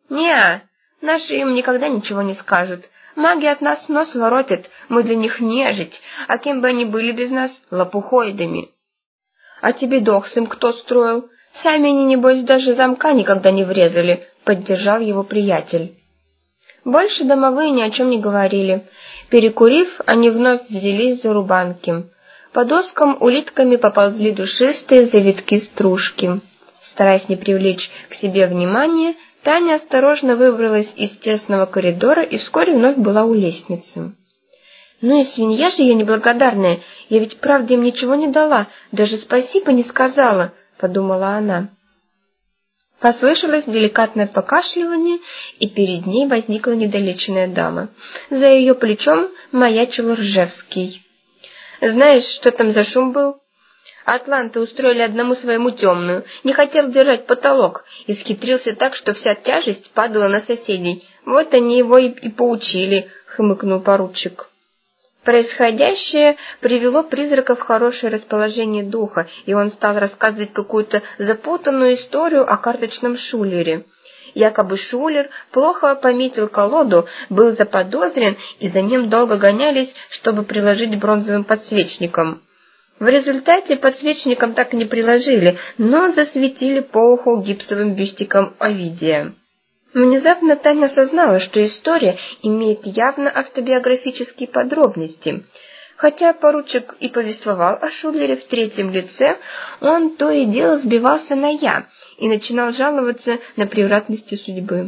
«Не, наши им никогда ничего не скажут. Маги от нас нос воротят, мы для них нежить, а кем бы они были без нас? Лопухоидами». «А тебе дохсым кто строил? Сами они, небось, даже замка никогда не врезали», — поддержал его приятель. Больше домовые ни о чем не говорили. Перекурив, они вновь взялись за рубанки. По доскам улитками поползли душистые завитки стружки. Стараясь не привлечь к себе внимания, Таня осторожно выбралась из тесного коридора и вскоре вновь была у лестницы. «Ну и свинья же я неблагодарная, я ведь правда им ничего не дала, даже спасибо не сказала», — подумала она. Послышалось деликатное покашливание, и перед ней возникла недолеченная дама. За ее плечом маячил Ржевский. «Знаешь, что там за шум был? Атланты устроили одному своему темную, не хотел держать потолок, и схитрился так, что вся тяжесть падала на соседей. Вот они его и поучили», — хмыкнул поручик. Происходящее привело призрака в хорошее расположение духа, и он стал рассказывать какую-то запутанную историю о карточном шулере. Якобы шулер плохо пометил колоду, был заподозрен, и за ним долго гонялись, чтобы приложить бронзовым подсвечником. В результате подсвечником так и не приложили, но засветили по уху гипсовым бюстиком Овидия. Внезапно Таня осознала, что история имеет явно автобиографические подробности. Хотя поручик и повествовал о шулере в третьем лице, он то и дело сбивался на «я» и начинал жаловаться на превратности судьбы.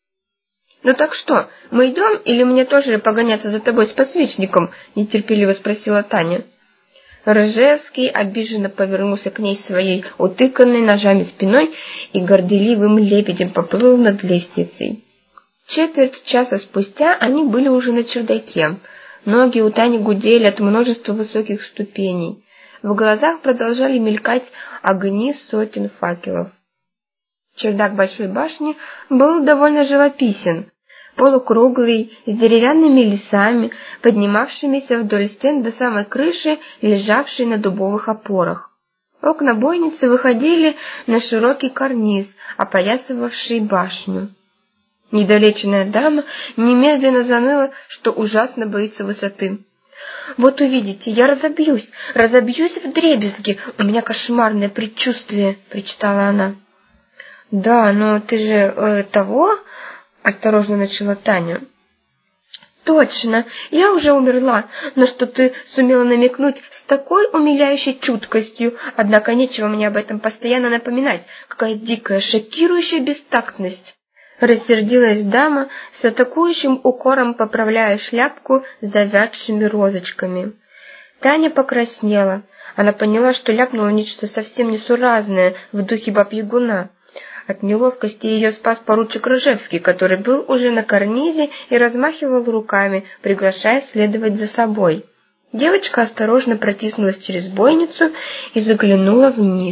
«Ну так что, мы идем или мне тоже погоняться за тобой с подсвечником?» – нетерпеливо спросила Таня. Ржевский обиженно повернулся к ней своей утыканной ножами спиной и горделивым лебедем поплыл над лестницей. Четверть часа спустя они были уже на чердаке. Ноги у Тани гудели от множества высоких ступеней. В глазах продолжали мелькать огни сотен факелов. Чердак большой башни был довольно живописен. Полукруглый, с деревянными лесами, поднимавшимися вдоль стен до самой крыши, лежавшей на дубовых опорах. Окна бойницы выходили на широкий карниз, опоясывавший башню. Недолеченная дама немедленно заныла, что ужасно боится высоты. «Вот увидите, я разобьюсь вдребезги, у меня кошмарное предчувствие», — причитала она. «Да, но ты же — осторожно начала Таня. «Точно, я уже умерла, но что ты сумела намекнуть с такой умиляющей чуткостью, однако нечего мне об этом постоянно напоминать, какая дикая, шокирующая бестактность!» Рассердилась дама, с атакующим укором поправляя шляпку с завядшими розочками. Таня покраснела. Она поняла, что ляпнула нечто совсем несуразное в духе баб-ягуна. От неловкости ее спас поручик Ржевский, который был уже на карнизе и размахивал руками, приглашая следовать за собой. Девочка осторожно протиснулась через бойницу и заглянула вниз.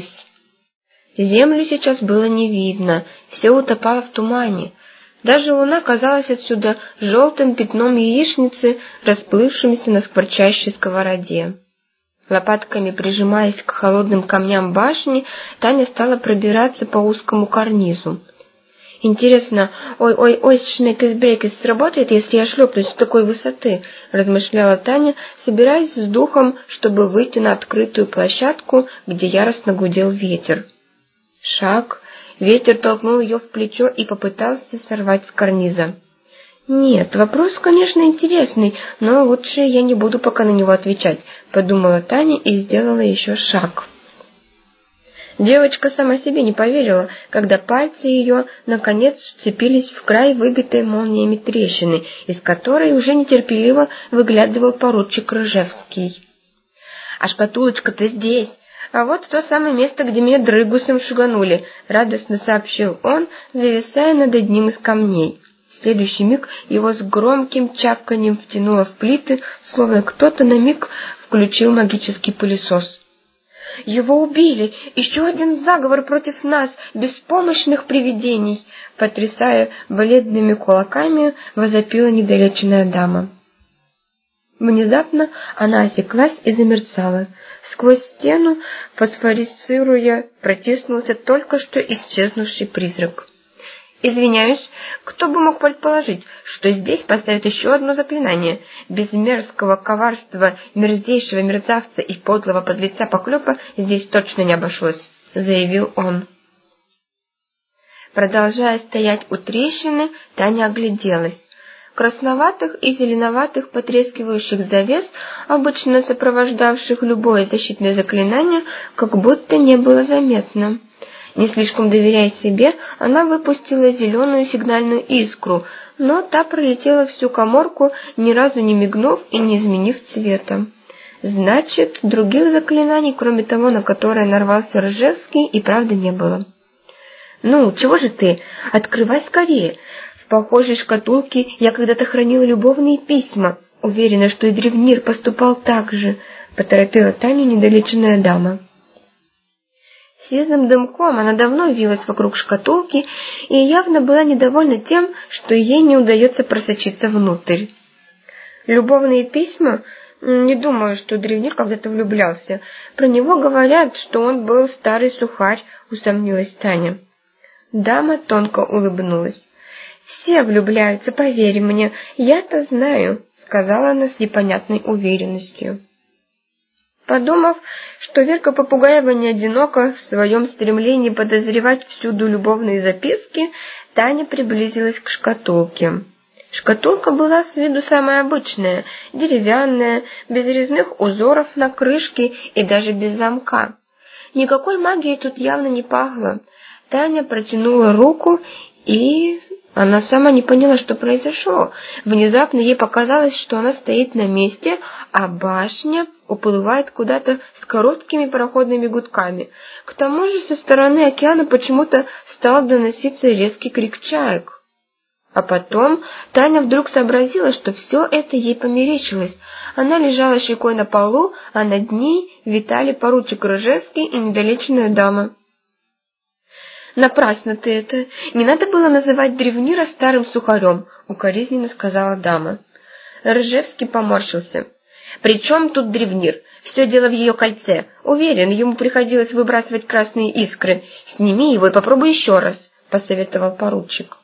Землю сейчас было не видно, все утопало в тумане. Даже луна казалась отсюда желтым пятном яичницы, расплывшимся на скворчащей сковороде. Лопатками прижимаясь к холодным камням башни, Таня стала пробираться по узкому карнизу. «Интересно, ой, шмекес-брекес сработает, если я шлепнусь с такой высоты?» – размышляла Таня, собираясь с духом, чтобы выйти на открытую площадку, где яростно гудел ветер. Шаг. Ветер толкнул ее в плечо и попытался сорвать с карниза. «Нет, вопрос, конечно, интересный, но лучше я не буду пока на него отвечать», — подумала Таня и сделала еще шаг. Девочка сама себе не поверила, когда пальцы ее, наконец, вцепились в край выбитой молниями трещины, из которой уже нетерпеливо выглядывал поручик Ржевский. «А шкатулочка-то здесь! А вот то самое место, где меня дрыгусом шуганули», — радостно сообщил он, зависая над одним из камней. В следующий миг его с громким чавканьем втянуло в плиты, словно кто-то на миг включил магический пылесос. «Его убили! Еще один заговор против нас, беспомощных привидений!» Потрясая бледными кулаками, возопила недолеченная дама. Внезапно она осеклась и замерцала. Сквозь стену, фосфорицируя, протиснулся только что исчезнувший призрак. Извиняюсь, кто бы мог предположить, что здесь поставят еще одно заклинание? Без мерзкого коварства, мерзейшего мерзавца и подлого подлеца Поклёпа здесь точно не обошлось, заявил он. Продолжая стоять у трещины, Таня огляделась. Красноватых и зеленоватых потрескивающих завес, обычно сопровождавших любое защитное заклинание, как будто не было заметно. Не слишком доверяя себе, она выпустила зеленую сигнальную искру, но та пролетела всю каморку, ни разу не мигнув и не изменив цвета. Значит, других заклинаний, кроме того, на которое нарвался Ржевский, и правда не было. «Ну, чего же ты? Открывай скорее! В похожей шкатулке я когда-то хранила любовные письма. Уверена, что и Древнир поступал так же», — поторопила Таню недолеченная дама. Сизым дымком она давно вилась вокруг шкатулки и явно была недовольна тем, что ей не удается просочиться внутрь. «Любовные письма? Не думаю, что Древнир когда-то влюблялся. Про него говорят, что он был старый сухарь», — усомнилась Таня. Дама тонко улыбнулась. «Все влюбляются, поверь мне, я-то знаю», — сказала она с непонятной уверенностью. Подумав, что Верка Попугаева не одинока в своем стремлении подозревать всюду любовные записки, Таня приблизилась к шкатулке. Шкатулка была с виду самая обычная, деревянная, без резных узоров на крышке и даже без замка. Никакой магией тут явно не пахло. Таня протянула руку, и она сама не поняла, что произошло. Внезапно ей показалось, что она стоит на месте, а башня уплывает куда-то с короткими пароходными гудками. К тому же со стороны океана почему-то стал доноситься резкий крик чаек. А потом Таня вдруг сообразила, что все это ей померещилось. Она лежала щекой на полу, а над ней витали поручик Ржевский и недолеченная дама. «Напрасно ты это! Не надо было называть Древнира старым сухарем», — укоризненно сказала дама. Ржевский поморщился. «При чем тут Древнир? Все дело в ее кольце. Уверен, ему приходилось выбрасывать красные искры. Сними его и попробуй еще раз», — посоветовал поручик.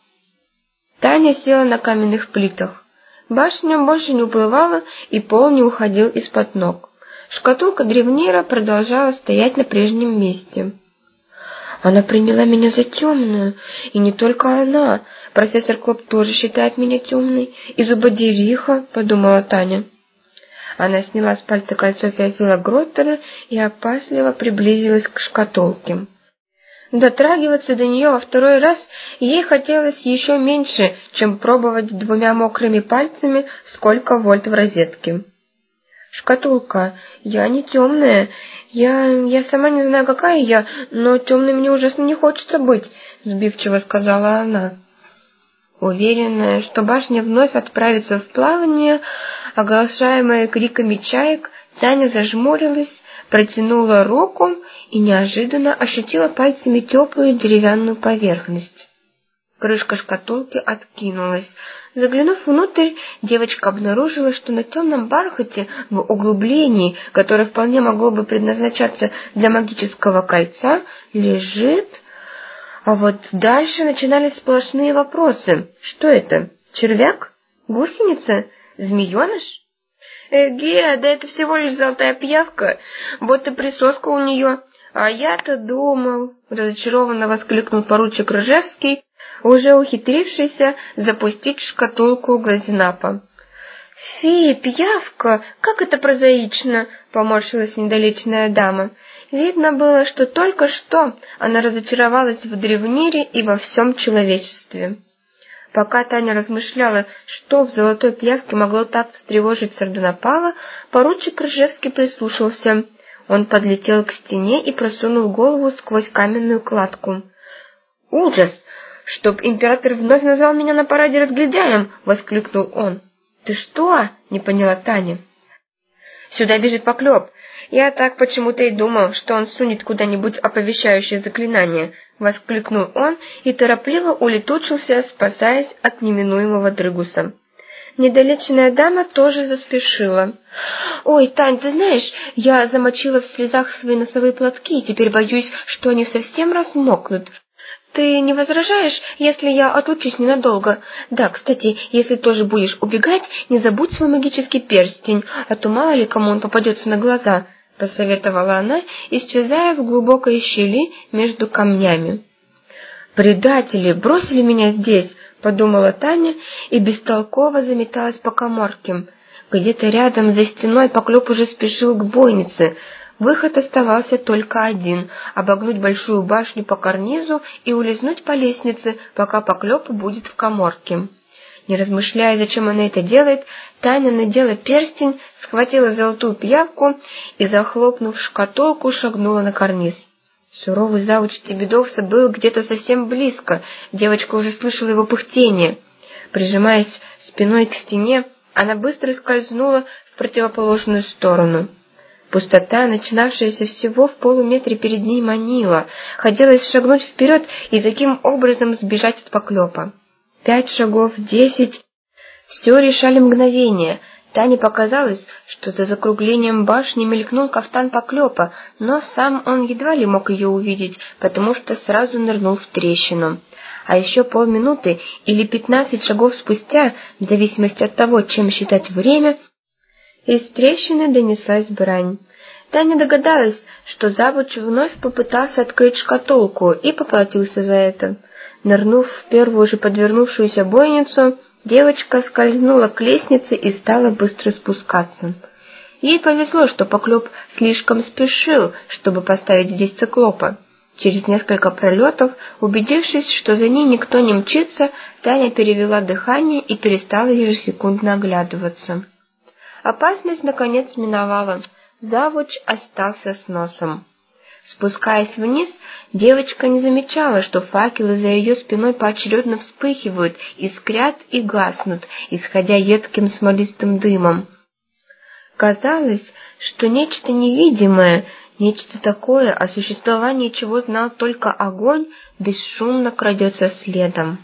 Таня села на каменных плитах. Башня больше не уплывала, и пол не уходил из-под ног. Шкатулка Древнира продолжала стоять на прежнем месте. «Она приняла меня за темную, и не только она. Профессор Клоп тоже считает меня темной, и зубодериха», — подумала Таня. Она сняла с пальца кольцо Феофила Гроттера и опасливо приблизилась к шкатулке. Дотрагиваться до нее во второй раз ей хотелось еще меньше, чем пробовать двумя мокрыми пальцами, сколько вольт в розетке. «Шкатулка, я не темная. Я сама не знаю, какая я, но темной мне ужасно не хочется быть», — сбивчиво сказала она. Уверенная, что башня вновь отправится в плавание, оглашаемая криками чаек, Таня зажмурилась, протянула руку и неожиданно ощутила пальцами теплую деревянную поверхность. Крышка шкатулки откинулась. Заглянув внутрь, девочка обнаружила, что на темном бархате в углублении, которое вполне могло бы предназначаться для магического кольца, лежит... А вот дальше начинались сплошные вопросы. Что это? Червяк? Гусеница? Змееныш? «Эге, да это всего лишь золотая пиявка, вот и присоска у нее. А я-то думал», — разочарованно воскликнул поручик Ржевский, уже ухитрившийся запустить в шкатулку Глазенапа. «Фи, пиявка, как это прозаично!» — поморщилась недолеченная дама. Видно было, что только что она разочаровалась в Древнире и во всем человечестве. Пока Таня размышляла, что в золотой пиявке могло так встревожить Сардонапала, поручик Ржевский прислушался. Он подлетел к стене и просунул голову сквозь каменную кладку. «Ужас! Чтоб император вновь назвал меня на параде разгильдяем!» — воскликнул он. «Ты что?» — не поняла Таня. «Сюда бежит Поклёп. Я так почему-то и думал, что он сунет куда-нибудь оповещающее заклинание», — воскликнул он и торопливо улетучился, спасаясь от неминуемого дрыгуса. Недолеченная дама тоже заспешила. «Ой, Тань, ты знаешь, я замочила в слезах свои носовые платки, и теперь боюсь, что они совсем размокнут. Ты не возражаешь, если я отлучусь ненадолго? Да, кстати, если тоже будешь убегать, не забудь свой магический перстень, а то мало ли кому он попадется на глаза», — посоветовала она, исчезая в глубокой щели между камнями. «Предатели бросили меня здесь», — подумала Таня и бестолково заметалась по каморке. Где-то рядом за стеной Поклёп уже спешил к бойнице. Выход оставался только один — обогнуть большую башню по карнизу и улизнуть по лестнице, пока Поклёп будет в каморке. Не размышляя, зачем она это делает, Таня надела перстень, схватила золотую пиявку и, захлопнув шкатулку, шагнула на карниз. Суровый завуч Тебедовса был где-то совсем близко, девочка уже слышала его пыхтение. Прижимаясь спиной к стене, она быстро скользнула в противоположную сторону. Пустота, начинавшаяся всего в полуметре перед ней, манила. Хотелось шагнуть вперед и таким образом сбежать от Поклёпа. 5 шагов, 10. Все решали мгновения. Тане показалось, что за закруглением башни мелькнул кафтан Поклёпа, но сам он едва ли мог ее увидеть, потому что сразу нырнул в трещину. А еще полминуты или 15 шагов спустя, в зависимости от того, чем считать время, из трещины донеслась брань. Таня догадалась, что завуч вновь попытался открыть шкатулку и поплатился за это. Нырнув в первую же подвернувшуюся бойницу, девочка скользнула к лестнице и стала быстро спускаться. Ей повезло, что Поклёп слишком спешил, чтобы поставить здесь циклопа. Через несколько пролетов, убедившись, что за ней никто не мчится, Таня перевела дыхание и перестала ежесекундно оглядываться. Опасность, наконец, миновала. Завуч остался с носом. Спускаясь вниз, девочка не замечала, что факелы за ее спиной поочередно вспыхивают, искрят и гаснут, исходя едким смолистым дымом. Казалось, что нечто невидимое, нечто такое, о существовании чего знал только огонь, бесшумно крадется следом.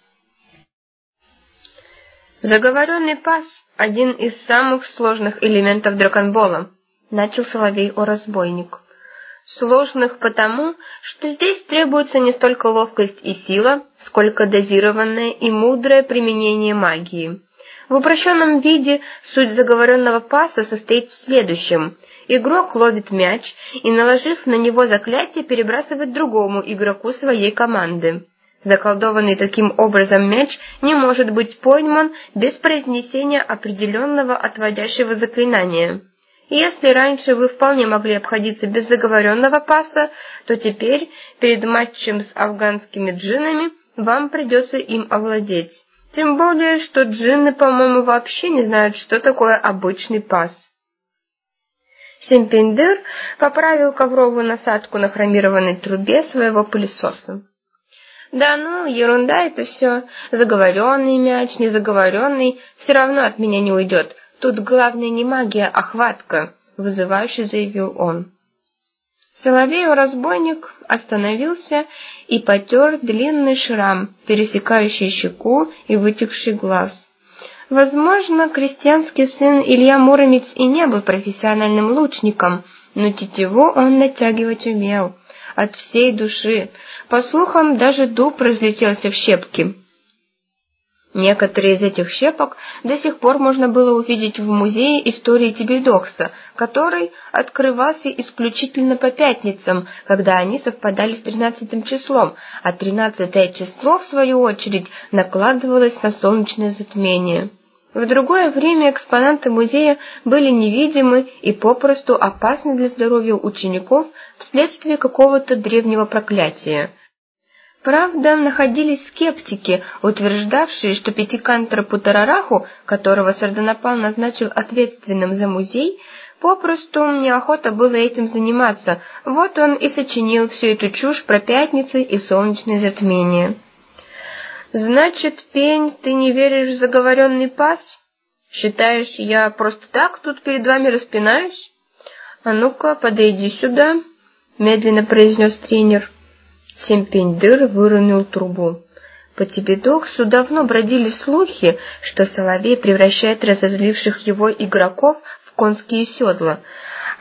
«Заговоренный пас — один из самых сложных элементов драконбола», — начал Соловей-О-Разбойник. «Сложных потому, что здесь требуется не столько ловкость и сила, сколько дозированное и мудрое применение магии. В упрощенном виде суть заговоренного паса состоит в следующем. Игрок ловит мяч и, наложив на него заклятие, перебрасывает другому игроку своей команды. Заколдованный таким образом мяч не может быть пойман без произнесения определенного отводящего заклинания. Если раньше вы вполне могли обходиться без заговоренного паса, то теперь, перед матчем с афганскими джиннами, вам придется им овладеть. Тем более, что джинны, по-моему, вообще не знают, что такое обычный пас». Семпендыр поправил ковровую насадку на хромированной трубе своего пылесоса. «Да ну, ерунда это все. Заговоренный мяч, незаговоренный, все равно от меня не уйдет. Тут главное не магия, а хватка», — вызывающе заявил он. Соловей-разбойник остановился и потер длинный шрам, пересекающий щеку и вытекший глаз. Возможно, крестьянский сын Илья Муромец и не был профессиональным лучником, но тетиву он натягивать умел. От всей души. По слухам, даже дуб разлетелся в щепки. Некоторые из этих щепок до сих пор можно было увидеть в музее истории Тебедокса, который открывался исключительно по пятницам, когда они совпадали с 13 числом, а 13 число, в свою очередь, накладывалось на солнечное затмение. В другое время экспонаты музея были невидимы и попросту опасны для здоровья учеников вследствие какого-то древнего проклятия. Правда, находились скептики, утверждавшие, что пятикантор Путарараху, которого Сарданапал назначил ответственным за музей, попросту неохота было этим заниматься, вот он и сочинил всю эту чушь про пятницы и солнечные затмения. «Значит, Пень, ты не веришь в заговоренный пас? Считаешь, я просто так тут перед вами распинаюсь? А ну-ка, подойди сюда», — медленно произнес тренер. Семпендыр выронил трубу. По Тебедоксу давно бродили слухи, что Соловей превращает разозливших его игроков в конские седла.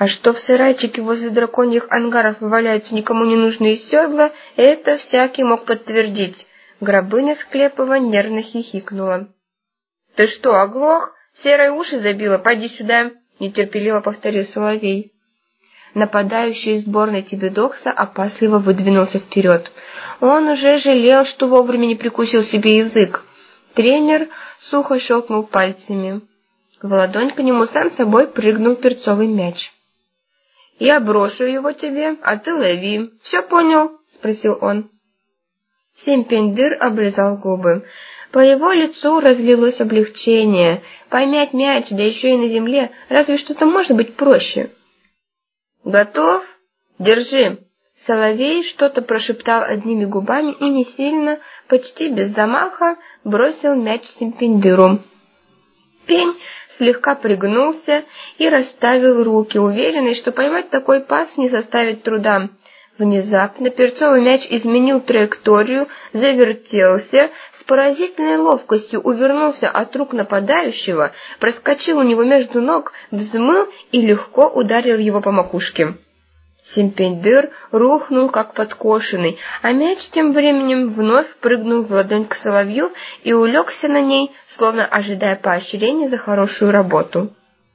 А что в сарайчике возле драконьих ангаров валяются никому не нужные седла, это всякий мог подтвердить. Грабыня Склепова нервно хихикнула. «Ты что, оглох? Серой уши забила? Поди сюда!» — нетерпеливо повторил Соловей. Нападающий из сборной Тибидокса опасливо выдвинулся вперед. Он уже жалел, что вовремя не прикусил себе язык. Тренер сухо щелкнул пальцами. В ладонь к нему сам собой прыгнул перцовый мяч. «Я брошу его тебе, а ты лови. Все понял?» — спросил он. Симпендыр облизал губы. По его лицу разлилось облегчение. Поймать мяч, да еще и на земле, разве что-то может быть проще. «Готов? Держи!» Соловей что-то прошептал одними губами и не сильно, почти без замаха, бросил мяч Симпендыру. Пень слегка пригнулся и расставил руки, уверенный, что поймать такой пас не составит труда. Внезапно перцовый мяч изменил траекторию, завертелся, с поразительной ловкостью увернулся от рук нападающего, проскочил у него между ног, взмыл и легко ударил его по макушке. Симпендыр рухнул, как подкошенный, а мяч тем временем вновь прыгнул в ладонь к Соловью и улегся на ней, словно ожидая поощрения за хорошую работу.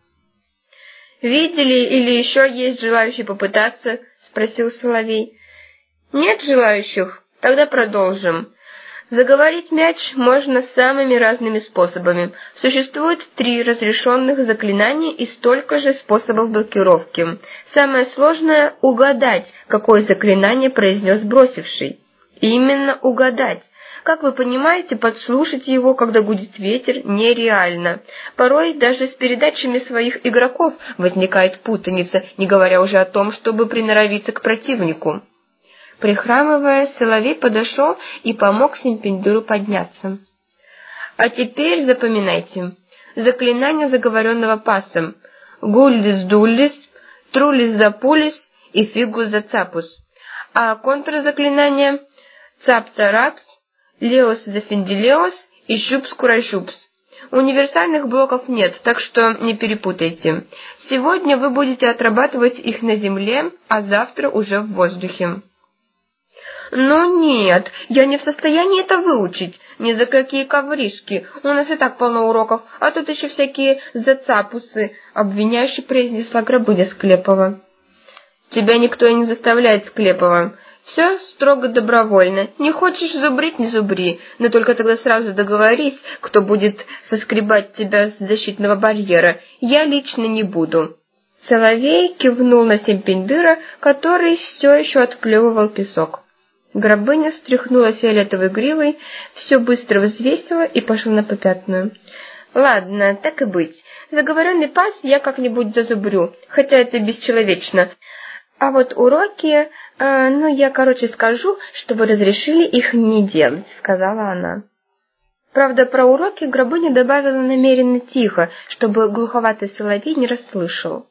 «Видели или еще есть желающие попытаться?» — спросил Соловей. «Нет желающих? Тогда продолжим. Заговорить мяч можно самыми разными способами. Существует 3 разрешенных заклинания и столько же способов блокировки. Самое сложное — угадать, какое заклинание произнес бросивший. Именно угадать. Как вы понимаете, подслушать его, когда гудит ветер, нереально. Порой даже с передачами своих игроков возникает путаница, не говоря уже о том, чтобы приноровиться к противнику». Прихрамывая, Соловей подошел и помог Симпендыру подняться. «А теперь запоминайте. Заклинание заговоренного пасом. Гуллис-дуллис, трулис-запулис и фигус-зацапус. А контрзаклинание цап-царапс, леос-зафинделеос и шупс-курайшупс. Универсальных блоков нет, так что не перепутайте. Сегодня вы будете отрабатывать их на земле, а завтра уже в воздухе». «Ну нет, я не в состоянии это выучить. Ни за какие ковришки. У нас и так полно уроков, а тут еще всякие зацапусы», — обвиняюще произнесла Грабыня Склепова. «Тебя никто и не заставляет, Склепова. Все строго добровольно. Не хочешь зубрить — не зубри, но только тогда сразу договорись, кто будет соскребать тебя с защитного барьера. Я лично не буду». Соловей кивнул на Симпендыра, который все еще отплевывал песок. Грабыня встряхнула фиолетовой гривой, все быстро взвесила и пошла на попятную. «Ладно, так и быть. Заговоренный пас я как-нибудь зазубрю, хотя это бесчеловечно. А вот уроки, я, скажу, что вы разрешили их не делать», — сказала она. Правда, про уроки Грабыня добавила намеренно тихо, чтобы глуховатый Соловей не расслышал.